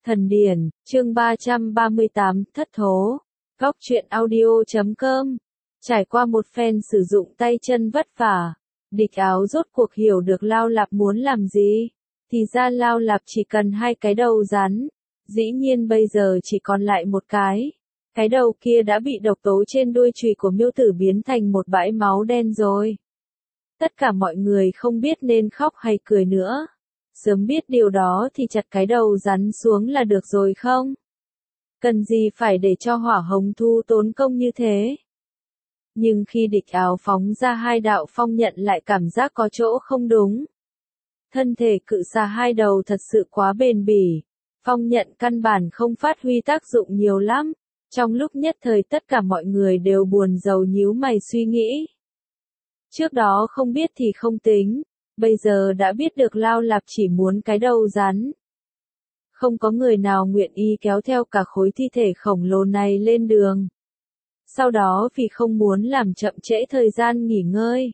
Thần điển, chương 338, thất thố. Góc truyện audio.com. Trải qua một phen sử dụng tay chân vất vả, Địch Áo rốt cuộc hiểu được Lao Lạp muốn làm gì. Thì ra Lao Lạp chỉ cần 2 cái đầu rắn. Dĩ nhiên bây giờ chỉ còn lại một cái. Cái đầu kia đã bị độc tố trên đuôi chùy của miêu tử biến thành một bãi máu đen rồi. Tất cả mọi người không biết nên khóc hay cười nữa. Sớm biết điều đó thì chặt cái đầu rắn xuống là được rồi không? Cần gì phải để cho Hỏa Hồng Thu tốn công như thế? Nhưng khi Địch Áo phóng ra 2 đạo phong nhận lại cảm giác có chỗ không đúng. Thân thể cự xà 2 đầu thật sự quá bền bỉ. Phong nhận căn bản không phát huy tác dụng nhiều lắm. Trong lúc nhất thời tất cả mọi người đều buồn rầu nhíu mày suy nghĩ. Trước đó không biết thì không tính. Bây giờ đã biết được Lao Lạp chỉ muốn cái đầu rắn. Không có người nào nguyện ý kéo theo cả khối thi thể khổng lồ này lên đường. Sau đó vì không muốn làm chậm trễ thời gian nghỉ ngơi,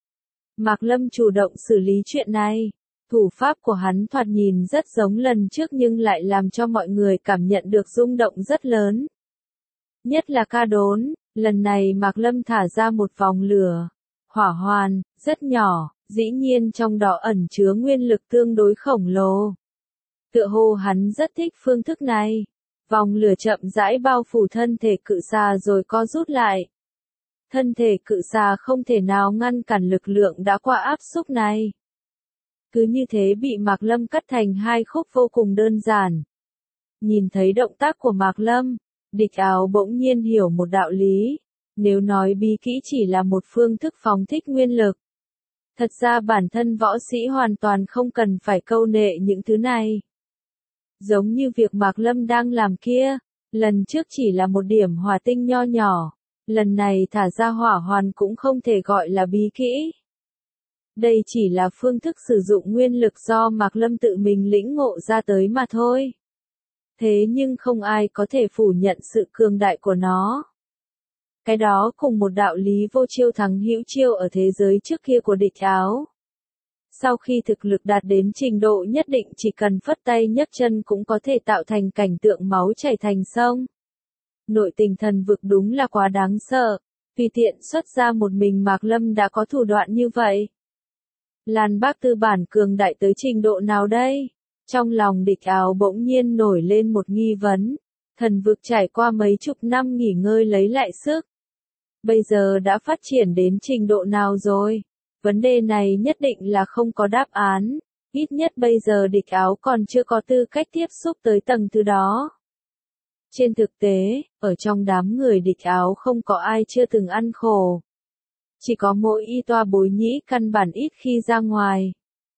Mạc Lâm chủ động xử lý chuyện này. Thủ pháp của hắn thoạt nhìn rất giống lần trước nhưng lại làm cho mọi người cảm nhận được rung động rất lớn. Nhất là ca đốn, lần này Mạc Lâm thả ra một vòng lửa, hỏa hoàn, rất nhỏ. Dĩ nhiên trong đó ẩn chứa nguyên lực tương đối khổng lồ. Tựa hồ hắn rất thích phương thức này. Vòng lửa chậm rãi bao phủ thân thể cự xà rồi co rút lại. Thân thể cự xà không thể nào ngăn cản lực lượng đã qua áp xúc này. Cứ như thế bị Mạc Lâm cắt thành 2 khúc vô cùng đơn giản. Nhìn thấy động tác của Mạc Lâm, Địch Áo bỗng nhiên hiểu một đạo lý. Nếu nói bí kỹ chỉ là một phương thức phóng thích nguyên lực, thật ra bản thân võ sĩ hoàn toàn không cần phải câu nệ những thứ này. Giống như việc Mạc Lâm đang làm kia, lần trước chỉ là một điểm hỏa tinh nho nhỏ, lần này thả ra hỏa hoàn cũng không thể gọi là bí kỹ. Đây chỉ là phương thức sử dụng nguyên lực do Mạc Lâm tự mình lĩnh ngộ ra tới mà thôi. Thế nhưng không ai có thể phủ nhận sự cường đại của nó. Cái đó cùng một đạo lý vô chiêu thắng hữu chiêu ở thế giới trước kia của Địch Áo. Sau khi thực lực đạt đến trình độ nhất định chỉ cần phất tay nhấc chân cũng có thể tạo thành cảnh tượng máu chảy thành sông. Nội tình thần vực đúng là quá đáng sợ, tùy tiện xuất ra một mình Mạc Lâm đã có thủ đoạn như vậy. Lan Bác Tư bản cường đại tới trình độ nào đây? Trong lòng Địch Áo bỗng nhiên nổi lên một nghi vấn. Thần vực trải qua mấy chục năm nghỉ ngơi lấy lại sức. Bây giờ đã phát triển đến trình độ nào rồi? Vấn đề này nhất định là không có đáp án. Ít nhất bây giờ Địch Áo còn chưa có tư cách tiếp xúc tới tầng thứ đó. Trên thực tế, ở trong đám người Địch Áo không có ai chưa từng ăn khổ. Chỉ có mỗi y toa Bối Nhĩ căn bản ít khi ra ngoài.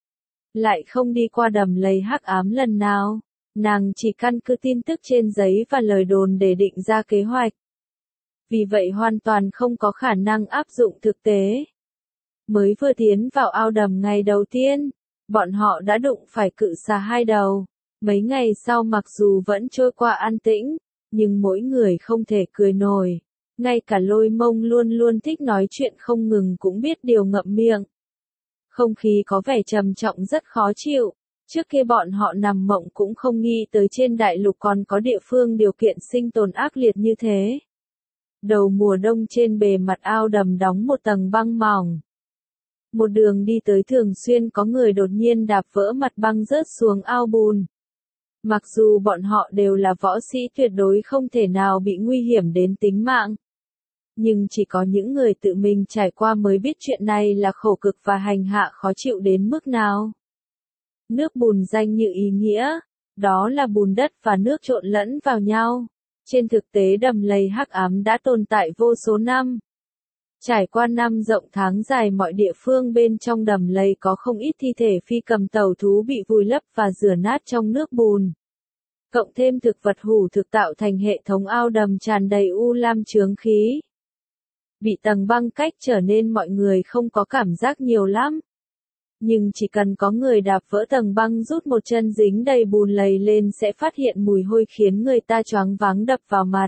Lại không đi qua đầm lầy hắc ám lần nào. Nàng chỉ căn cứ tin tức trên giấy và lời đồn để định ra kế hoạch. Vì vậy hoàn toàn không có khả năng áp dụng thực tế. Mới vừa tiến vào ao đầm ngày đầu tiên, bọn họ đã đụng phải cự xà 2 đầu. Mấy ngày sau mặc dù vẫn trôi qua an tĩnh, nhưng mỗi người không thể cười nổi. Ngay cả Lôi Mông luôn luôn thích nói chuyện không ngừng cũng biết điều ngậm miệng. Không khí có vẻ trầm trọng rất khó chịu. Trước kia bọn họ nằm mộng cũng không nghĩ tới trên đại lục còn có địa phương điều kiện sinh tồn ác liệt như thế. Đầu mùa đông trên bề mặt ao đầm đóng một tầng băng mỏng. Một đường đi tới thường xuyên có người đột nhiên đạp vỡ mặt băng rớt xuống ao bùn. Mặc dù bọn họ đều là võ sĩ tuyệt đối không thể nào bị nguy hiểm đến tính mạng. Nhưng chỉ có những người tự mình trải qua mới biết chuyện này là khổ cực và hành hạ khó chịu đến mức nào. Nước bùn danh như ý nghĩa, đó là bùn đất và nước trộn lẫn vào nhau. Trên thực tế đầm lầy hắc ám đã tồn tại vô số năm. Trải qua năm rộng tháng dài mọi địa phương bên trong đầm lầy có không ít thi thể phi cầm tàu thú bị vùi lấp và rửa nát trong nước bùn. Cộng thêm thực vật hủ thực tạo thành hệ thống ao đầm tràn đầy u lam chướng khí. Bị tầng băng cách trở nên mọi người không có cảm giác nhiều lắm. Nhưng chỉ cần có người đạp vỡ tầng băng rút một chân dính đầy bùn lầy lên sẽ phát hiện mùi hôi khiến người ta choáng váng đập vào mặt.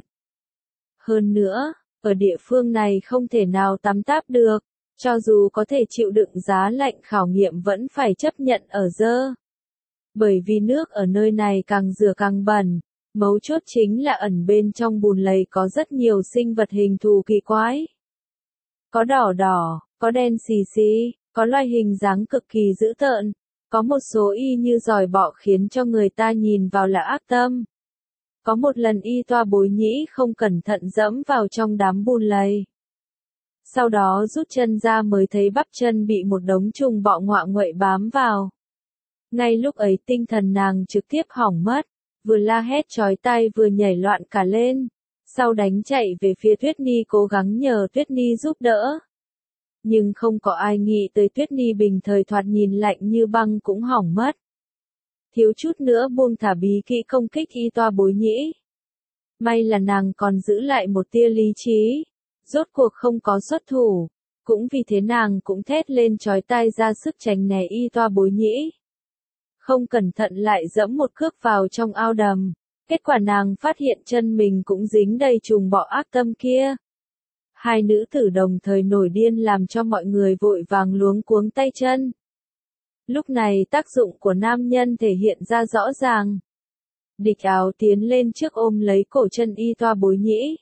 Hơn nữa, ở địa phương này không thể nào tắm táp được, cho dù có thể chịu đựng giá lạnh khảo nghiệm vẫn phải chấp nhận ở dơ. Bởi vì nước ở nơi này càng rửa càng bẩn, mấu chốt chính là ẩn bên trong bùn lầy có rất nhiều sinh vật hình thù kỳ quái. Có đỏ đỏ, có đen xì xì, có loài hình dáng cực kỳ dữ tợn, có một số y như giòi bọ khiến cho người ta nhìn vào là ác tâm. Có một lần y toa bối nhĩ không cẩn thận dẫm vào trong đám bùn lầy. Sau đó rút chân ra mới thấy bắp chân bị một đống trùng bọ ngoạ nguậy bám vào. Ngay lúc ấy tinh thần nàng trực tiếp hỏng mất, vừa la hét chói tai vừa nhảy loạn cả lên, sau đánh chạy về phía Tuyết Ni cố gắng nhờ Tuyết Ni giúp đỡ. Nhưng không có ai nghĩ tới Tuyết Ni bình thời thoạt nhìn lạnh như băng cũng hỏng mất. Thiếu chút nữa buông thả bí kỹ công kích y toa bối nhĩ. May là nàng còn giữ lại một tia lý trí, rốt cuộc không có xuất thủ, cũng vì thế nàng cũng thét lên chói tai ra sức tránh né y toa bối nhĩ. Không cẩn thận lại dẫm một cước vào trong ao đầm, kết quả nàng phát hiện chân mình cũng dính đầy trùng bọ ác tâm kia. Hai nữ tử đồng thời nổi điên làm cho mọi người vội vàng luống cuống tay chân. Lúc này tác dụng của nam nhân thể hiện ra rõ ràng. Địch Áo tiến lên trước ôm lấy cổ chân y toa bối nhĩ.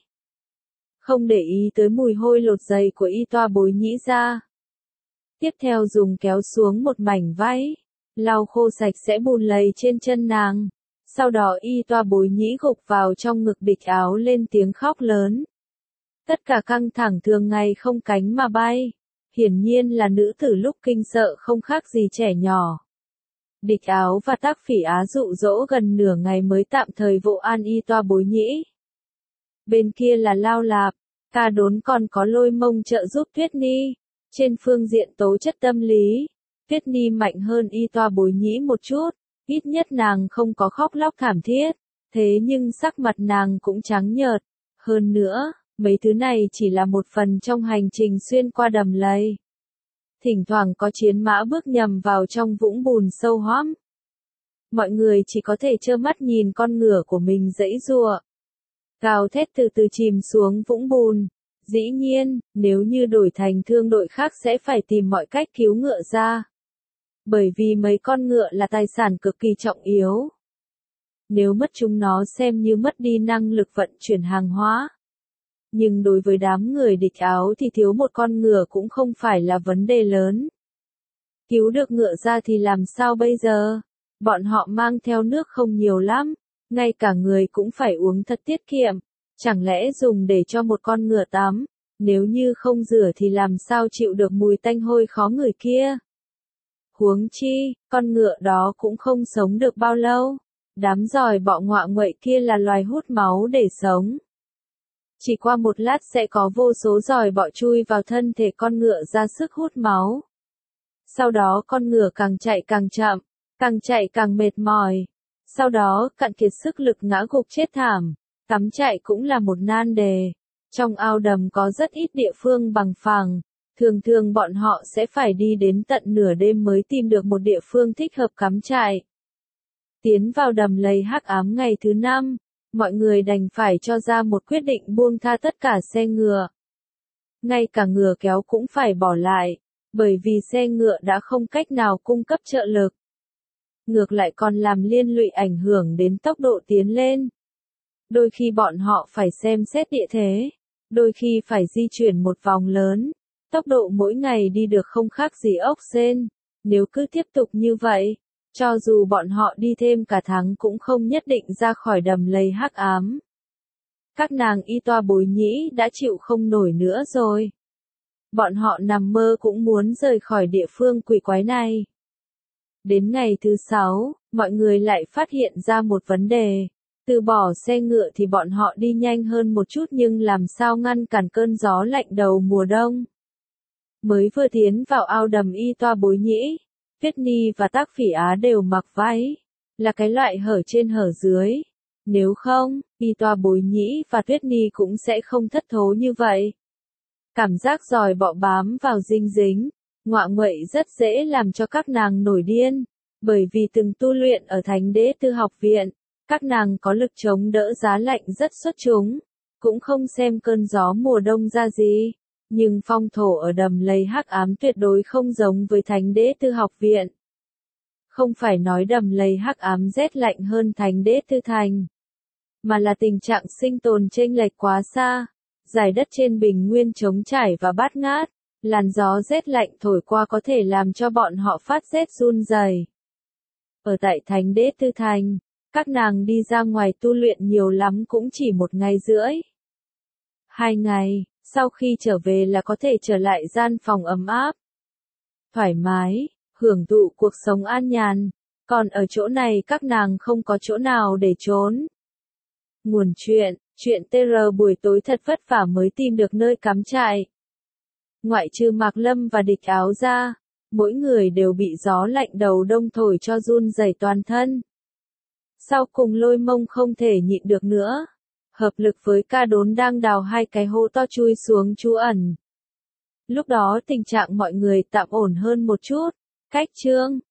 Không để ý tới mùi hôi lột giày của y toa bối nhĩ ra. Tiếp theo dùng kéo xuống một mảnh váy, lau khô sạch sẽ bùn lầy trên chân nàng. Sau đó y toa bối nhĩ gục vào trong ngực Địch Áo lên tiếng khóc lớn. Tất cả căng thẳng thường ngày không cánh mà bay. Hiển nhiên là nữ tử lúc kinh sợ không khác gì trẻ nhỏ. Địch Áo và Tác Phỉ Á dụ dỗ gần nửa ngày mới tạm thời vỗ an y toa bối nhĩ. Bên kia là Lao Lạp, Ca Đốn còn có Lôi Mông trợ giúp Tuyết Ni. Trên phương diện tố chất tâm lý, Tuyết Ni mạnh hơn y toa bối nhĩ một chút, ít nhất nàng không có khóc lóc thảm thiết, thế nhưng sắc mặt nàng cũng trắng nhợt. Hơn nữa, mấy thứ này chỉ là một phần trong hành trình xuyên qua đầm lầy. Thỉnh thoảng có chiến mã bước nhầm vào trong vũng bùn sâu hoắm. Mọi người chỉ có thể trơ mắt nhìn con ngựa của mình giãy giụa, gào thét từ từ chìm xuống vũng bùn. Dĩ nhiên, nếu như đổi thành thương đội khác sẽ phải tìm mọi cách cứu ngựa ra. Bởi vì mấy con ngựa là tài sản cực kỳ trọng yếu. Nếu mất chúng nó xem như mất đi năng lực vận chuyển hàng hóa. Nhưng đối với đám người Địch Áo thì thiếu một con ngựa cũng không phải là vấn đề lớn. Cứu được ngựa ra thì làm sao bây giờ? Bọn họ mang theo nước không nhiều lắm, ngay cả người cũng phải uống thật tiết kiệm. Chẳng lẽ dùng để cho một con ngựa tắm, nếu như không rửa thì làm sao chịu được mùi tanh hôi khó ngửi kia? Huống chi, con ngựa đó cũng không sống được bao lâu. Đám giòi bọ ngoạ nguậy kia là loài hút máu để sống. Chỉ qua một lát sẽ có vô số giòi bọ chui vào thân thể con ngựa ra sức hút máu. Sau đó con ngựa càng chạy càng chậm, càng chạy càng mệt mỏi. Sau đó cạn kiệt sức lực ngã gục chết thảm. Cắm trại cũng là một nan đề. Trong ao đầm có rất ít địa phương bằng phẳng. Thường thường bọn họ sẽ phải đi đến tận nửa đêm mới tìm được một địa phương thích hợp cắm trại. Tiến vào đầm lầy hắc ám ngày thứ 5, mọi người đành phải cho ra một quyết định buông tha tất cả xe ngựa. Ngay cả ngựa kéo cũng phải bỏ lại, bởi vì xe ngựa đã không cách nào cung cấp trợ lực. Ngược lại còn làm liên lụy ảnh hưởng đến tốc độ tiến lên. Đôi khi bọn họ phải xem xét địa thế, đôi khi phải di chuyển một vòng lớn, tốc độ mỗi ngày đi được không khác gì ốc sên. Nếu cứ tiếp tục như vậy, cho dù bọn họ đi thêm cả tháng cũng không nhất định ra khỏi đầm lầy hắc ám. Các nàng y toa bối nhĩ đã chịu không nổi nữa rồi. Bọn họ nằm mơ cũng muốn rời khỏi địa phương quỷ quái này. Đến ngày thứ 6, mọi người lại phát hiện ra một vấn đề. Từ bỏ xe ngựa thì bọn họ đi nhanh hơn một chút nhưng làm sao ngăn cản cơn gió lạnh đầu mùa đông. Mới vừa tiến vào ao đầm y toa bối nhĩ, Tuyết Ni và Tác Phỉ Á đều mặc váy, là cái loại hở trên hở dưới. Nếu không, y toa bối nhĩ và Tuyết Ni cũng sẽ không thất thố như vậy. Cảm giác giòi bọ bám vào dinh dính, ngoạ nguậy rất dễ làm cho các nàng nổi điên, bởi vì từng tu luyện ở Thánh Đế Tư Học Viện, các nàng có lực chống đỡ giá lạnh rất xuất chúng, cũng không xem cơn gió mùa đông ra gì. Nhưng phong thổ ở đầm lầy hắc ám tuyệt đối không giống với Thánh Đế Tư Học Viện. Không phải nói đầm lầy hắc ám rét lạnh hơn Thánh Đế Tư Thành, mà là tình trạng sinh tồn chênh lệch quá xa. Giải đất trên bình nguyên trống trải và bát ngát, làn gió rét lạnh thổi qua có thể làm cho bọn họ phát rét run rẩy. Ở tại Thánh Đế Tư Thành, các nàng đi ra ngoài tu luyện nhiều lắm cũng chỉ 1 ngày rưỡi. 2 ngày, sau khi trở về là có thể trở lại gian phòng ấm áp, thoải mái, hưởng thụ cuộc sống an nhàn. Còn ở chỗ này các nàng không có chỗ nào để trốn. Nguồn chuyện TR buổi tối thật vất vả mới tìm được nơi cắm trại. Ngoại trừ Mạc Lâm và Địch Áo ra, mỗi người đều bị gió lạnh đầu đông thổi cho run rẩy toàn thân. Sau cùng Lôi Mông không thể nhịn được nữa, hợp lực với Ca Đốn đang đào 2 cái hố to chui xuống trú ẩn. Lúc đó tình trạng mọi người tạm ổn hơn một chút. Cách chương